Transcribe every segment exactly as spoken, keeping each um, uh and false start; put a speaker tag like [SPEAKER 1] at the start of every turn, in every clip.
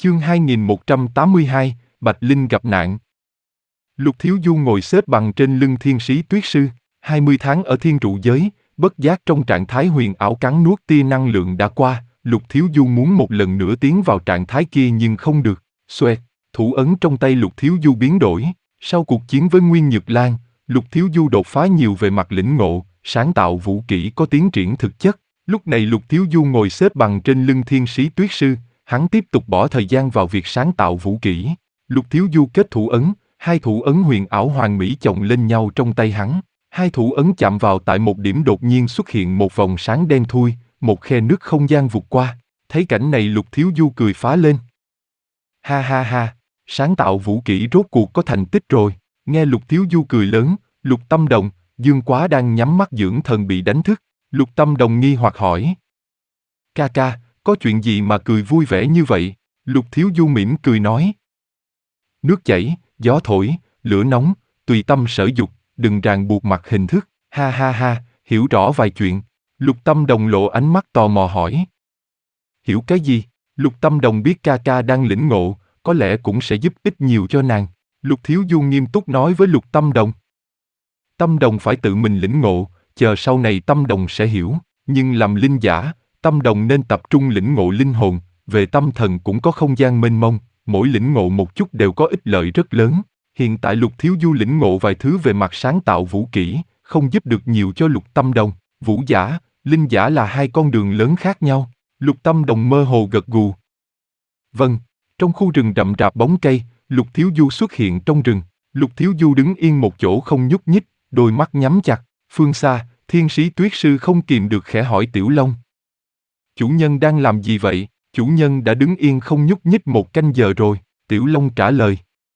[SPEAKER 1] Chương hai nghìn một trăm tám mươi hai, Bạch Linh gặp nạn. Lục Thiếu Du ngồi xếp bằng trên lưng Thiên Sĩ Tuyết Sư, hai mươi tháng ở thiên trụ giới, bất giác trong trạng thái huyền ảo cắn nuốt tia năng lượng đã qua, Lục Thiếu Du muốn một lần nữa tiến vào trạng thái kia nhưng không được. Xoẹt, thủ ấn trong tay Lục Thiếu Du biến đổi, sau cuộc chiến với Nguyên Nhược Lan, Lục Thiếu Du đột phá nhiều về mặt lĩnh ngộ, sáng tạo vũ kỹ có tiến triển thực chất. Lúc này Lục Thiếu Du ngồi xếp bằng trên lưng Thiên Sĩ Tuyết Sư, hắn tiếp tục bỏ thời gian vào việc sáng tạo vũ kỹ. Lục Thiếu Du kết thủ ấn, hai thủ ấn huyền ảo hoàn mỹ chồng lên nhau trong tay hắn. Hai thủ ấn chạm vào tại một điểm đột nhiên xuất hiện một vòng sáng đen thui, một khe nước không gian vụt qua. Thấy cảnh này Lục Thiếu Du cười phá lên. Ha ha ha, sáng tạo vũ kỹ rốt cuộc có thành tích rồi. Nghe Lục Thiếu Du cười lớn, Lục Tâm Đồng, Dương Quá đang nhắm mắt dưỡng thần bị đánh thức. Lục Tâm Đồng nghi hoặc hỏi. Ca ca, có chuyện gì mà cười vui vẻ như vậy? Lục Thiếu Du mỉm cười nói. Nước chảy, gió thổi, lửa nóng, tùy tâm sở dục, đừng ràng buộc mặt hình thức. Ha ha ha, hiểu rõ vài chuyện. Lục Tâm Đồng lộ ánh mắt tò mò hỏi. Hiểu cái gì? Lục Tâm Đồng biết ca ca đang lĩnh ngộ, có lẽ cũng sẽ giúp ích nhiều cho nàng. Lục Thiếu Du nghiêm túc nói với Lục Tâm Đồng. Tâm Đồng phải tự mình lĩnh ngộ, chờ sau này Tâm Đồng sẽ hiểu. Nhưng làm linh giả, Tâm Đồng nên tập trung lĩnh ngộ linh hồn, về tâm thần cũng có không gian mênh mông, mỗi lĩnh ngộ một chút đều có ích lợi rất lớn. Hiện tại Lục Thiếu Du lĩnh ngộ vài thứ về mặt sáng tạo vũ kỹ, không giúp được nhiều cho Lục Tâm Đồng. Vũ giả, linh giả là hai con đường lớn khác nhau. Lục Tâm Đồng mơ hồ gật gù. Vâng, trong khu rừng rậm rạp bóng cây, Lục Thiếu Du xuất hiện trong rừng. Lục Thiếu Du đứng yên một chỗ không nhúc nhích, đôi mắt nhắm chặt. Phương xa, Thiên Sĩ Tuyết Sư không kìm được khẽ hỏi Tiểu Long. Chủ nhân đang làm gì vậy? Chủ nhân đã đứng yên không nhúc nhích một canh giờ rồi, Tiểu Long trả lời.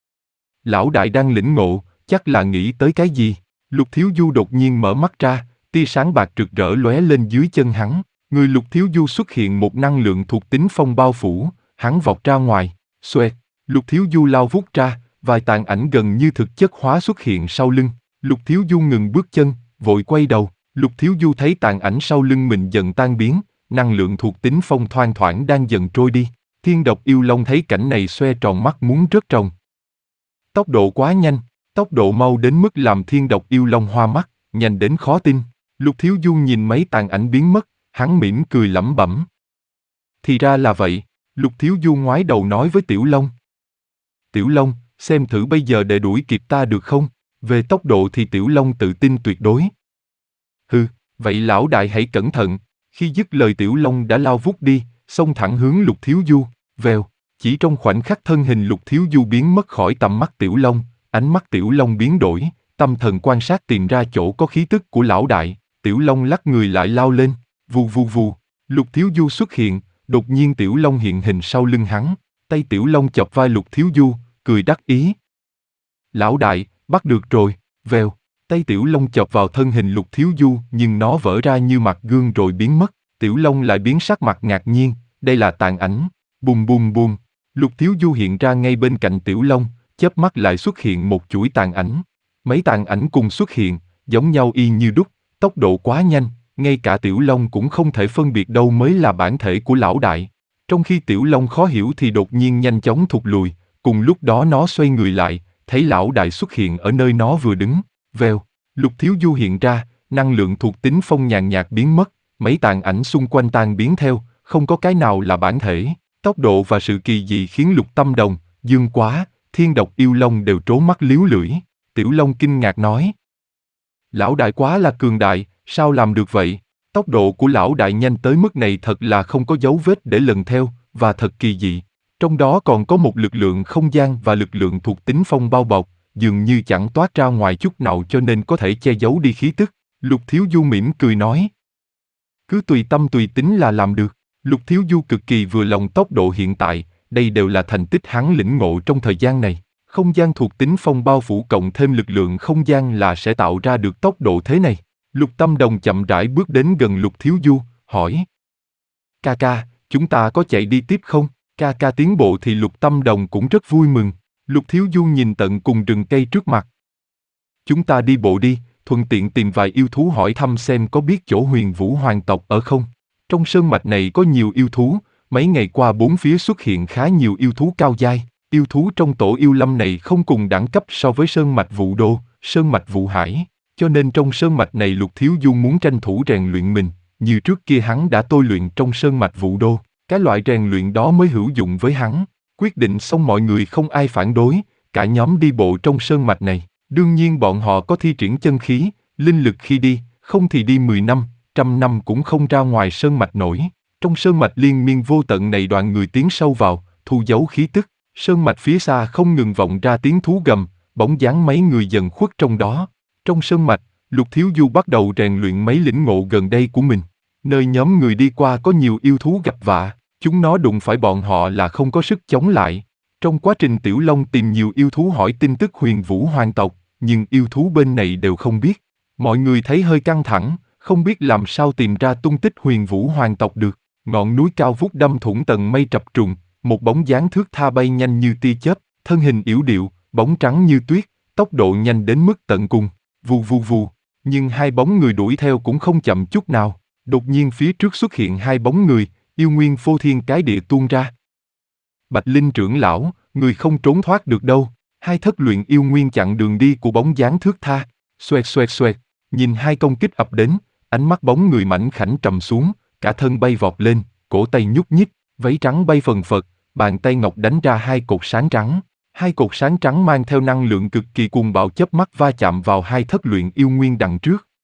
[SPEAKER 1] Lão đại đang lĩnh ngộ, chắc là nghĩ tới cái gì? Lục Thiếu Du đột nhiên mở mắt ra, tia sáng bạc rực rỡ lóe lên dưới chân hắn. Người Lục Thiếu Du xuất hiện một năng lượng thuộc tính phong bao phủ, hắn vọt ra ngoài. Xoẹt, Lục Thiếu Du lao vút ra, vài tàn ảnh gần như thực chất hóa xuất hiện sau lưng. Lục Thiếu Du ngừng bước chân, vội quay đầu. Lục Thiếu Du thấy tàn ảnh sau lưng mình dần tan biến, năng lượng thuộc tính phong thoang thoảng đang dần trôi đi. Thiên Độc Yêu Long thấy cảnh này xoe tròn mắt muốn rớt ròng. Tốc độ quá nhanh, tốc độ mau đến mức làm Thiên Độc Yêu Long hoa mắt, nhanh đến khó tin. Lục Thiếu Du nhìn mấy tàn ảnh biến mất, hắn mỉm cười lẩm bẩm. Thì ra là vậy, Lục Thiếu Du ngoái đầu nói với Tiểu Long. Tiểu Long, xem thử bây giờ để đuổi kịp ta được không? Về tốc độ thì Tiểu Long tự tin tuyệt đối. Hừ, vậy lão đại hãy cẩn thận. Khi dứt lời Tiểu Long đã lao vút đi, xông thẳng hướng Lục Thiếu Du. Vèo, chỉ trong khoảnh khắc thân hình Lục Thiếu Du biến mất khỏi tầm mắt Tiểu Long, ánh mắt Tiểu Long biến đổi, tâm thần quan sát tìm ra chỗ có khí tức của lão đại. Tiểu Long lắc người lại lao lên, vù vù vù. Lục Thiếu Du xuất hiện, đột nhiên Tiểu Long hiện hình sau lưng hắn, tay Tiểu Long chọc vai Lục Thiếu Du, cười đắc ý. Lão đại, bắt được rồi. Vèo, tay Tiểu Long chọc vào thân hình Lục Thiếu Du nhưng nó vỡ ra như mặt gương rồi biến mất. Tiểu Long lại biến sắc mặt ngạc nhiên, đây là tàn ảnh. Bùm bùm bùm, Lục Thiếu Du hiện ra ngay bên cạnh Tiểu Long, chớp mắt lại xuất hiện một chuỗi tàn ảnh. Mấy tàn ảnh cùng xuất hiện, giống nhau y như đúc, tốc độ quá nhanh, ngay cả Tiểu Long cũng không thể phân biệt đâu mới là bản thể của lão đại. Trong khi Tiểu Long khó hiểu thì đột nhiên nhanh chóng thụt lùi, cùng lúc đó nó xoay người lại, thấy lão đại xuất hiện ở nơi nó vừa đứng. Vèo, Lục Thiếu Du hiện ra, năng lượng thuộc tính phong nhàn nhạt biến mất, mấy tàn ảnh xung quanh tan biến theo, không có cái nào là bản thể. Tốc độ và sự kỳ dị khiến Lục Tâm Đồng, Dương Quá, Thiên Độc Yêu Long đều trố mắt líu lưỡi. Tiểu Long kinh ngạc nói. Lão đại quá là cường đại, sao làm được vậy? Tốc độ của lão đại nhanh tới mức này thật là không có dấu vết để lần theo, và thật kỳ dị. Trong đó còn có một lực lượng không gian và lực lượng thuộc tính phong bao bọc, dường như chẳng toát ra ngoài chút nào cho nên có thể che giấu đi khí tức. Lục Thiếu Du mỉm cười nói. Cứ tùy tâm tùy tính là làm được. Lục Thiếu Du cực kỳ vừa lòng tốc độ hiện tại, đây đều là thành tích hắn lĩnh ngộ trong thời gian này. Không gian thuộc tính phong bao phủ cộng thêm lực lượng không gian là sẽ tạo ra được tốc độ thế này. Lục Tâm Đồng chậm rãi bước đến gần Lục Thiếu Du, hỏi. Ca ca, chúng ta có chạy đi tiếp không? Ca ca tiến bộ thì Lục Tâm Đồng cũng rất vui mừng. Lục Thiếu Du nhìn tận cùng rừng cây trước mặt. Chúng ta đi bộ đi, thuận tiện tìm vài yêu thú hỏi thăm xem có biết chỗ Huyền Vũ Hoàng tộc ở không. Trong sơn mạch này có nhiều yêu thú, Mấy ngày qua bốn phía xuất hiện khá nhiều yêu thú cao giai. Yêu thú trong tổ yêu lâm này không cùng đẳng cấp so với sơn mạch Vũ Đô, sơn mạch Vũ Hải. Cho nên trong sơn mạch này Lục Thiếu Du muốn tranh thủ rèn luyện mình, như trước kia hắn đã tôi luyện trong sơn mạch Vũ Đô. Cái loại rèn luyện đó mới hữu dụng với hắn. Quyết định xong mọi người không ai phản đối, cả nhóm đi bộ trong sơn mạch này. Đương nhiên bọn họ có thi triển chân khí, linh lực khi đi, không thì đi mười năm, trăm năm cũng không ra ngoài sơn mạch nổi. Trong sơn mạch liên miên vô tận này đoàn người tiến sâu vào, thu giấu khí tức. Sơn mạch phía xa không ngừng vọng ra tiếng thú gầm, bóng dáng mấy người dần khuất trong đó. Trong sơn mạch, Lục Thiếu Du bắt đầu rèn luyện mấy lĩnh ngộ gần đây của mình. Nơi nhóm người đi qua có nhiều yêu thú gặp vạ, chúng nó đụng phải bọn họ là không có sức chống lại. Trong quá trình Tiểu Long tìm nhiều yêu thú hỏi tin tức Huyền Vũ Hoàng tộc, nhưng yêu thú bên này đều không biết. Mọi người thấy hơi căng thẳng, không biết làm sao tìm ra tung tích Huyền Vũ Hoàng tộc được. Ngọn núi cao vút đâm thủng tầng mây trập trùng, một bóng dáng thước tha bay nhanh như tia chớp, thân hình yểu điệu, bóng trắng như tuyết, tốc độ nhanh đến mức tận cùng, vù vù vù. Nhưng hai bóng người đuổi theo cũng không chậm chút nào. Đột nhiên phía trước xuất hiện hai bóng người, yêu nguyên phô thiên cái địa tuôn ra. Bạch Linh trưởng lão, người không trốn thoát được đâu. Hai thất luyện yêu nguyên chặn đường đi của bóng dáng thước tha. Xoẹt xoẹt xoẹt, nhìn hai công kích ập đến, ánh mắt bóng người mảnh khảnh trầm xuống, cả thân bay vọt lên, cổ tay nhúc nhích, váy trắng bay phần phật, bàn tay ngọc đánh ra hai cột sáng trắng. Hai cột sáng trắng mang theo năng lượng cực kỳ cuồng bạo chớp mắt va chạm vào hai thất luyện yêu nguyên đằng trước.